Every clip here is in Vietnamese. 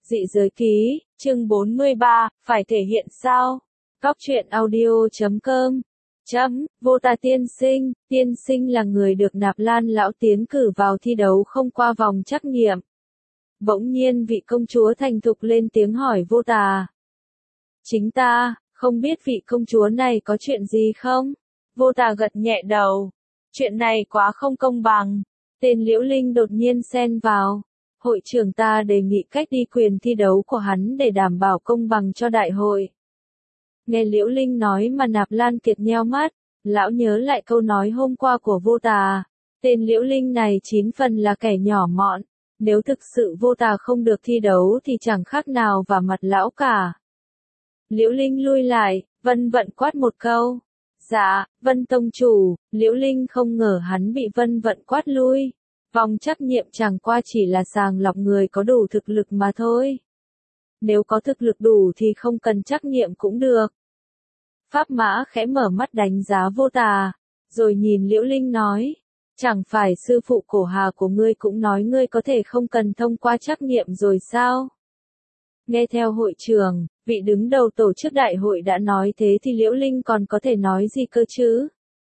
Dị giới ký, chương 43, phải thể hiện sao? Góc truyện audio.com Vô ta tiên sinh là người được Nạp Lan lão tiến cử vào thi đấu không qua vòng trắc nghiệm. Bỗng nhiên vị công chúa thành thục lên tiếng hỏi vô tà. Chính ta, không biết vị công chúa này có chuyện gì không? Vô tà gật nhẹ đầu. Chuyện này quá không công bằng. Tên Liễu Linh đột nhiên xen vào. Hội trưởng ta đề nghị cách đi quyền thi đấu của hắn để đảm bảo công bằng cho đại hội. Nghe Liễu Linh nói mà Nạp Lan Kiệt nheo mắt, lão nhớ lại câu nói hôm qua của vô tà. Tên Liễu Linh này 9 phần là kẻ nhỏ mọn, nếu thực sự vô tà không được thi đấu thì chẳng khác nào vào mặt lão cả. Liễu Linh lui lại, Vân Vận quát một câu. Dạ, Vân tông chủ. Liễu Linh không ngờ hắn bị Vân Vận quát lui. Vòng trắc nghiệm chẳng qua chỉ là sàng lọc người có đủ thực lực mà thôi. Nếu có thực lực đủ thì không cần trắc nghiệm cũng được. Pháp Mã khẽ mở mắt đánh giá vô tà, rồi nhìn Liễu Linh nói, chẳng phải sư phụ Cổ Hà của ngươi cũng nói ngươi có thể không cần thông qua trắc nghiệm rồi sao? Nghe theo hội trưởng, vị đứng đầu tổ chức đại hội đã nói thế thì Liễu Linh còn có thể nói gì cơ chứ?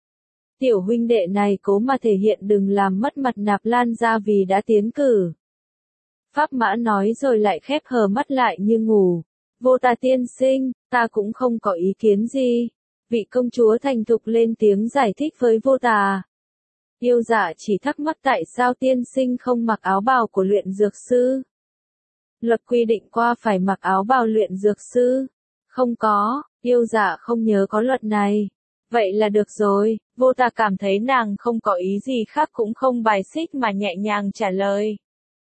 Tiểu huynh đệ này cố mà thể hiện đừng làm mất mặt Nạp Lan gia vì đã tiến cử. Pháp Mã nói rồi lại khép hờ mắt lại như ngủ. Vô ta tiên sinh, ta cũng không có ý kiến gì. Vị công chúa thành thục lên tiếng giải thích với vô tà. Yêu dạ chỉ thắc mắc tại sao tiên sinh không mặc áo bào của luyện dược sư. Luật quy định qua phải mặc áo bào luyện dược sư. Không có, yêu dạ không nhớ có luật này. Vậy là được rồi, vô tà cảm thấy nàng không có ý gì khác cũng không bài xích mà nhẹ nhàng trả lời.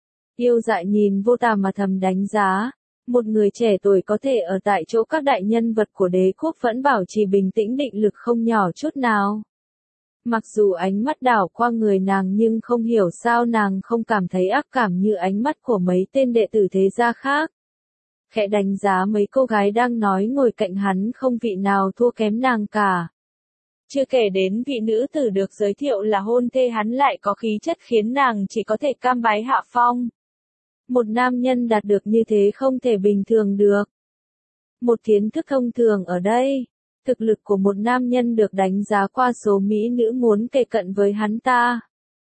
Yêu dạ nhìn vô tà mà thầm đánh giá, một người trẻ tuổi có thể ở tại chỗ các đại nhân vật của đế quốc vẫn bảo trì bình tĩnh định lực không nhỏ chút nào. Mặc dù ánh mắt đảo qua người nàng nhưng không hiểu sao nàng không cảm thấy ác cảm như ánh mắt của mấy tên đệ tử thế gia khác. Khẽ đánh giá mấy cô gái đang nói ngồi cạnh hắn không vị nào thua kém nàng cả. Chưa kể đến vị nữ tử được giới thiệu là hôn thê hắn lại có khí chất khiến nàng chỉ có thể cam bái hạ phong. Một nam nhân đạt được như thế không thể bình thường được. Một kiến thức thông thường ở đây, thực lực của một nam nhân được đánh giá qua số mỹ nữ muốn kề cận với hắn ta.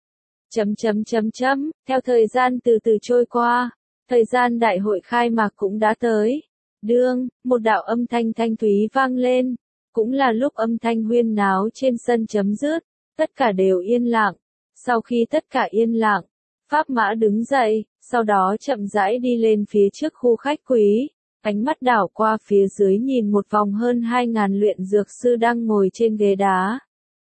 Theo thời gian từ từ trôi qua, thời gian đại hội khai mạc cũng đã tới. Đương, một đạo âm thanh thanh thúy vang lên, cũng là lúc âm thanh huyên náo trên sân chấm dứt, tất cả đều yên lặng. Sau khi tất cả yên lặng, Pháp Mã đứng dậy, sau đó chậm rãi đi lên phía trước khu khách quý, ánh mắt đảo qua phía dưới nhìn một vòng hơn 2.000 luyện dược sư đang ngồi trên ghế đá.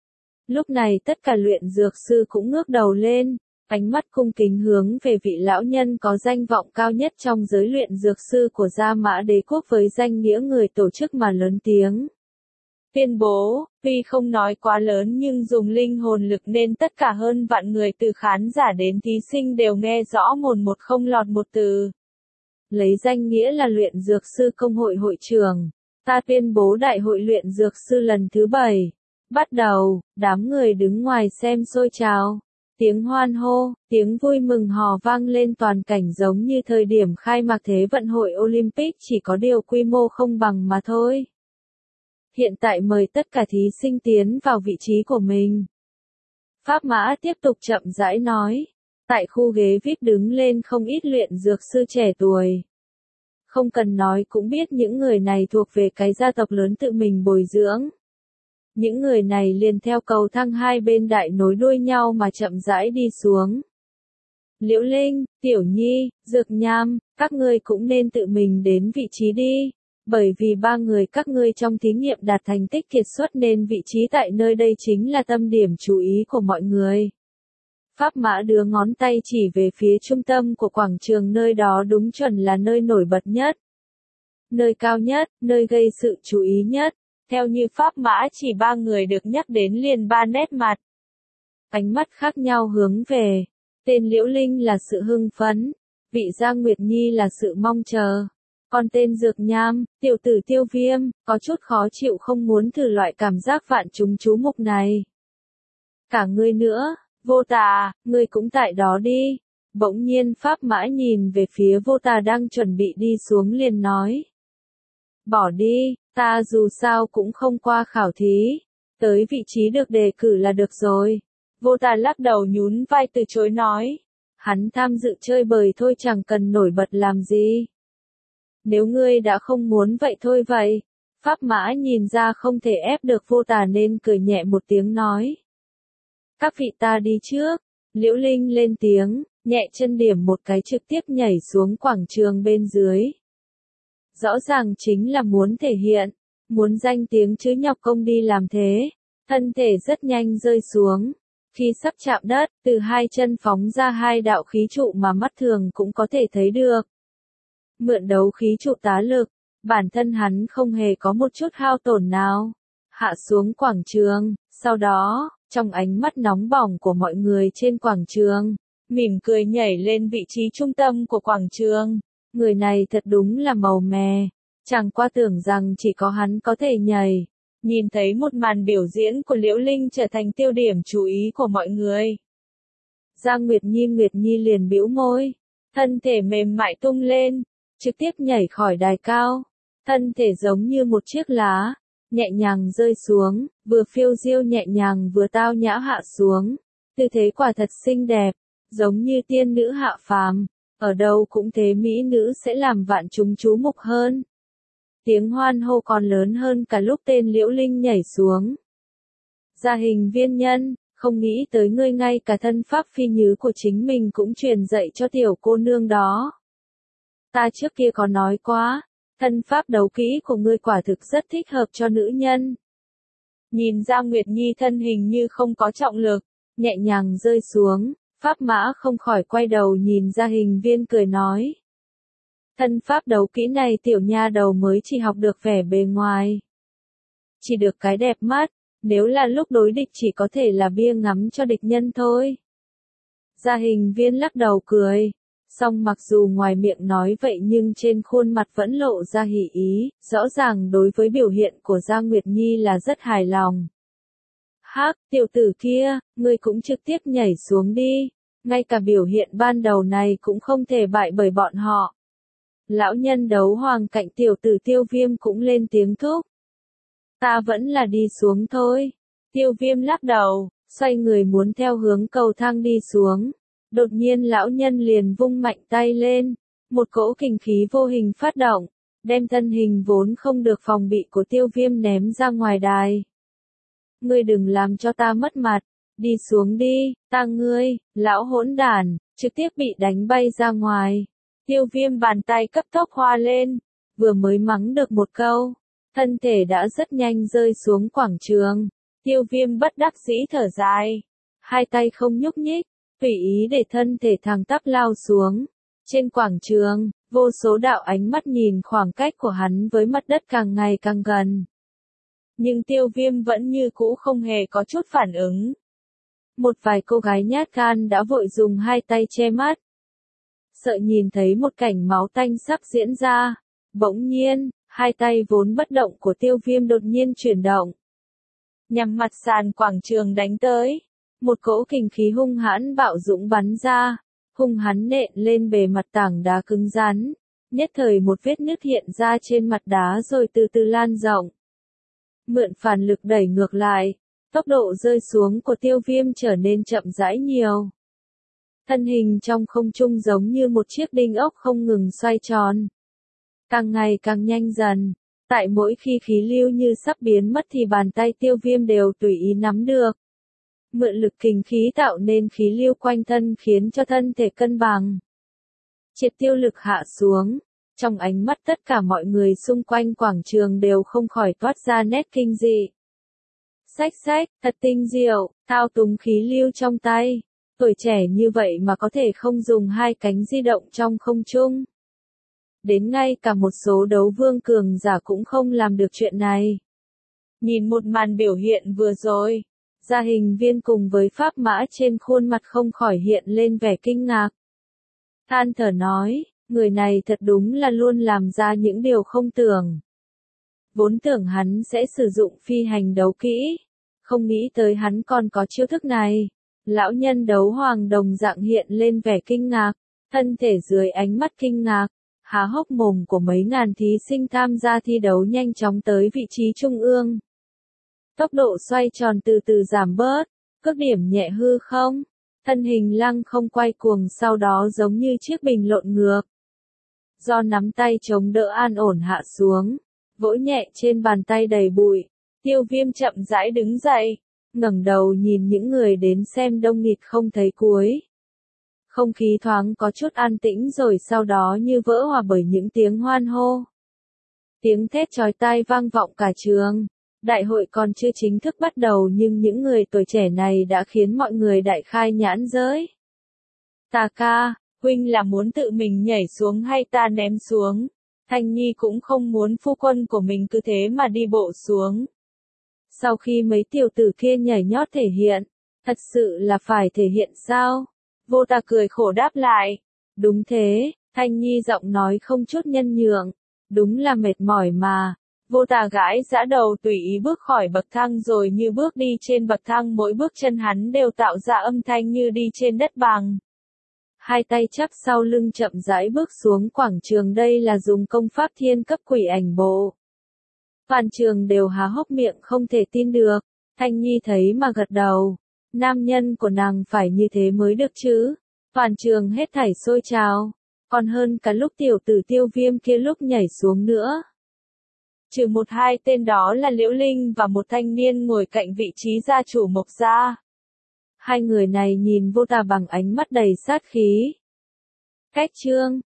Lúc này tất cả luyện dược sư cũng ngước đầu lên, ánh mắt cung kính hướng về vị lão nhân có danh vọng cao nhất trong giới luyện dược sư của Gia Mã Đế quốc với danh nghĩa người tổ chức mà lớn tiếng. Tuyên bố, tuy không nói quá lớn nhưng dùng linh hồn lực nên tất cả hơn vạn người từ khán giả đến thí sinh đều nghe rõ mồn một không lọt một từ. Lấy danh nghĩa là luyện dược sư công hội hội trưởng, ta tuyên bố đại hội luyện dược sư lần thứ 7. Bắt đầu, đám người đứng ngoài xem xôi trào. Tiếng hoan hô, tiếng vui mừng hò vang lên toàn cảnh giống như thời điểm khai mạc Thế vận hội Olympic chỉ có điều quy mô không bằng mà thôi. Hiện tại mời tất cả thí sinh tiến vào vị trí của mình. Pháp Mã tiếp tục chậm rãi nói. Tại khu ghế VIP đứng lên không ít luyện dược sư trẻ tuổi. Không cần nói cũng biết những người này thuộc về cái gia tộc lớn tự mình bồi dưỡng. Những người này liền theo cầu thang hai bên đại nối đuôi nhau mà chậm rãi đi xuống. Liễu Linh, Tiểu Nhi, Dược Nham, các ngươi cũng nên tự mình đến vị trí đi. Bởi vì 3 người các ngươi trong thí nghiệm đạt thành tích kiệt xuất nên vị trí tại nơi đây chính là tâm điểm chú ý của mọi người. Pháp Mã đưa ngón tay chỉ về phía trung tâm của quảng trường nơi đó đúng chuẩn là nơi nổi bật nhất. Nơi cao nhất, nơi gây sự chú ý nhất. Theo như Pháp Mã chỉ 3 người được nhắc đến liền 3 nét mặt. Ánh mắt khác nhau hướng về. Tên Liễu Linh là sự hưng phấn. Vị Giang Nguyệt Nhi là sự mong chờ. Còn tên Dược Nham, tiểu tử Tiêu Viêm, có chút khó chịu không muốn thử loại cảm giác vạn chúng chú mục này. Cả ngươi nữa, vô tà, ngươi cũng tại đó đi. Bỗng nhiên Pháp Mã nhìn về phía Vô Tà đang chuẩn bị đi xuống liền nói. Bỏ đi, ta dù sao cũng không qua khảo thí, tới vị trí được đề cử là được rồi. Vô Tà lắc đầu nhún vai từ chối nói. Hắn tham dự chơi bời thôi, chẳng cần nổi bật làm gì. Nếu ngươi đã không muốn vậy thôi vậy. Pháp Mã nhìn ra không thể ép được Vô Tà nên cười nhẹ một tiếng nói. Các vị ta đi trước. Liễu Linh lên tiếng, nhẹ chân điểm một cái trực tiếp nhảy xuống quảng trường bên dưới. Rõ ràng chính là muốn thể hiện, muốn danh tiếng chứ nhọc công đi làm thế. Thân thể rất nhanh rơi xuống. Khi sắp chạm đất, từ hai chân phóng ra hai đạo khí trụ mà mắt thường cũng có thể thấy được. Mượn đấu khí trụ tá lực, bản thân hắn không hề có một chút hao tổn nào. Hạ xuống quảng trường, sau đó, trong ánh mắt nóng bỏng của mọi người trên quảng trường, mỉm cười nhảy lên vị trí trung tâm của quảng trường. Người này thật đúng là màu mè, chẳng qua tưởng rằng chỉ có hắn có thể nhảy. Nhìn thấy một màn biểu diễn của Liễu Linh trở thành tiêu điểm chú ý của mọi người. Giang Nguyệt Nhi liền bĩu môi, thân thể mềm mại tung lên, trực tiếp nhảy khỏi đài cao. Thân thể giống như một chiếc lá, nhẹ nhàng rơi xuống, vừa phiêu diêu nhẹ nhàng vừa tao nhã hạ xuống. Tư thế quả thật xinh đẹp, giống như tiên nữ hạ phàm, ở đâu cũng thế mỹ nữ sẽ làm vạn chúng chú mục hơn. Tiếng hoan hô còn lớn hơn cả lúc tên Liễu Linh nhảy xuống. Gia Hình Viên Nhân, không nghĩ tới ngươi ngay cả thân pháp phi nhứ của chính mình cũng truyền dạy cho tiểu cô nương đó. Ta trước kia có nói quá, thân pháp đấu kỹ của ngươi quả thực rất thích hợp cho nữ nhân. Nhìn Giang Nguyệt Nhi thân hình như không có trọng lực, nhẹ nhàng rơi xuống, Pháp Mã không khỏi quay đầu nhìn Gia Hình Viên cười nói. Thân pháp đấu kỹ này tiểu nha đầu mới chỉ học được vẻ bề ngoài. Chỉ được cái đẹp mắt, nếu là lúc đối địch chỉ có thể là bia ngắm cho địch nhân thôi. Gia Hình Viên lắc đầu cười, song mặc dù ngoài miệng nói vậy nhưng trên khuôn mặt vẫn lộ ra hỉ ý, rõ ràng đối với biểu hiện của Giang Nguyệt Nhi là rất hài lòng. Hắc, tiểu tử kia, ngươi cũng trực tiếp nhảy xuống đi, ngay cả biểu hiện ban đầu này cũng không thể bại bởi bọn họ. Lão nhân đấu hoàng cạnh tiểu tử Tiêu Viêm cũng lên tiếng thúc. Ta vẫn là đi xuống thôi. Tiêu Viêm lắc đầu, xoay người muốn theo hướng cầu thang đi xuống. Đột nhiên lão nhân liền vung mạnh tay lên, một cỗ kình khí vô hình phát động, đem thân hình vốn không được phòng bị của Tiêu Viêm ném ra ngoài đài. Ngươi đừng làm cho ta mất mặt, đi xuống đi, ta ngươi, lão hỗn đản, trực tiếp bị đánh bay ra ngoài. Tiêu Viêm bàn tay cấp tốc hoa lên, vừa mới mắng được một câu, thân thể đã rất nhanh rơi xuống quảng trường. Tiêu Viêm bất đắc dĩ thở dài, hai tay không nhúc nhích, tùy ý để thân thể thẳng tắp lao xuống. Trên quảng trường, vô số đạo ánh mắt nhìn khoảng cách của hắn với mặt đất càng ngày càng gần. Nhưng Tiêu Viêm vẫn như cũ không hề có chút phản ứng. Một vài cô gái nhát gan đã vội dùng hai tay che mắt. Sợ nhìn thấy một cảnh máu tanh sắp diễn ra. Bỗng nhiên, hai tay vốn bất động của Tiêu Viêm đột nhiên chuyển động. Nhằm mặt sàn quảng trường đánh tới. Một cỗ kình khí hung hãn bạo dũng bắn ra. Hung hắn nện lên bề mặt tảng đá cứng rắn. Nhất thời một vết nứt hiện ra trên mặt đá rồi từ từ lan rộng. Mượn phản lực đẩy ngược lại. Tốc độ rơi xuống của Tiêu Viêm trở nên chậm rãi nhiều. Thân hình trong không trung giống như một chiếc đinh ốc không ngừng xoay tròn. Càng ngày càng nhanh dần. Tại mỗi khi khí lưu như sắp biến mất thì bàn tay Tiêu Viêm đều tùy ý nắm được. Mượn lực kình khí tạo nên khí lưu quanh thân khiến cho thân thể cân bằng. Triệt tiêu lực hạ xuống. Trong ánh mắt tất cả mọi người xung quanh quảng trường đều không khỏi toát ra nét kinh dị. Xách xách, thật tinh diệu, thao túng khí lưu trong tay. Tuổi trẻ như vậy mà có thể không dùng hai cánh di động trong không trung. Đến ngay cả một số đấu vương cường giả cũng không làm được chuyện này. Nhìn một màn biểu hiện vừa rồi, Gia Hình Viên cùng với Pháp Mã trên khuôn mặt không khỏi hiện lên vẻ kinh ngạc. Than thở nói, người này thật đúng là luôn làm ra những điều không tưởng. Vốn tưởng hắn sẽ sử dụng phi hành đấu kỹ, không nghĩ tới hắn còn có chiêu thức này. Lão nhân đấu hoàng đồng dạng hiện lên vẻ kinh ngạc, thân thể dưới ánh mắt kinh ngạc, há hốc mồm của mấy ngàn thí sinh tham gia thi đấu nhanh chóng tới vị trí trung ương. Tốc độ xoay tròn từ từ giảm bớt, cước điểm nhẹ hư không, thân hình lăng không quay cuồng sau đó giống như chiếc bình lộn ngược. Do nắm tay chống đỡ an ổn hạ xuống, vỗ nhẹ trên bàn tay đầy bụi, Tiêu Viêm chậm rãi đứng dậy, ngẩng đầu nhìn những người đến xem đông nghịt không thấy cuối. Không khí thoáng có chút an tĩnh rồi sau đó như vỡ hòa bởi những tiếng hoan hô. Tiếng thét chói tai vang vọng cả trường. Đại hội còn chưa chính thức bắt đầu nhưng những người tuổi trẻ này đã khiến mọi người đại khai nhãn giới. Ta ca, huynh là muốn tự mình nhảy xuống hay ta ném xuống? Thanh Nhi cũng không muốn phu quân của mình cứ thế mà đi bộ xuống. Sau khi mấy tiểu tử kia nhảy nhót thể hiện, thật sự là phải thể hiện sao? Vô Tà cười khổ đáp lại. Đúng thế, Thanh Nhi giọng nói không chút nhân nhượng. Đúng là mệt mỏi mà. Vô Tà gãi giã đầu tùy ý bước khỏi bậc thang rồi như bước đi trên bậc thang, mỗi bước chân hắn đều tạo ra âm thanh như đi trên đất bằng. Hai tay chắp sau lưng chậm rãi bước xuống quảng trường, đây là dùng công pháp thiên cấp quỷ ảnh bộ. Toàn trường đều há hốc miệng không thể tin được, Thanh Nhi thấy mà gật đầu. Nam nhân của nàng phải như thế mới được chứ. Toàn trường hết thảy sôi trào, còn hơn cả lúc tiểu tử Tiêu Viêm kia lúc nhảy xuống nữa. Trừ một hai tên đó là Liễu Linh và một thanh niên ngồi cạnh vị trí gia chủ Mộc gia. Hai người này nhìn Vô Tà bằng ánh mắt đầy sát khí. Cách chương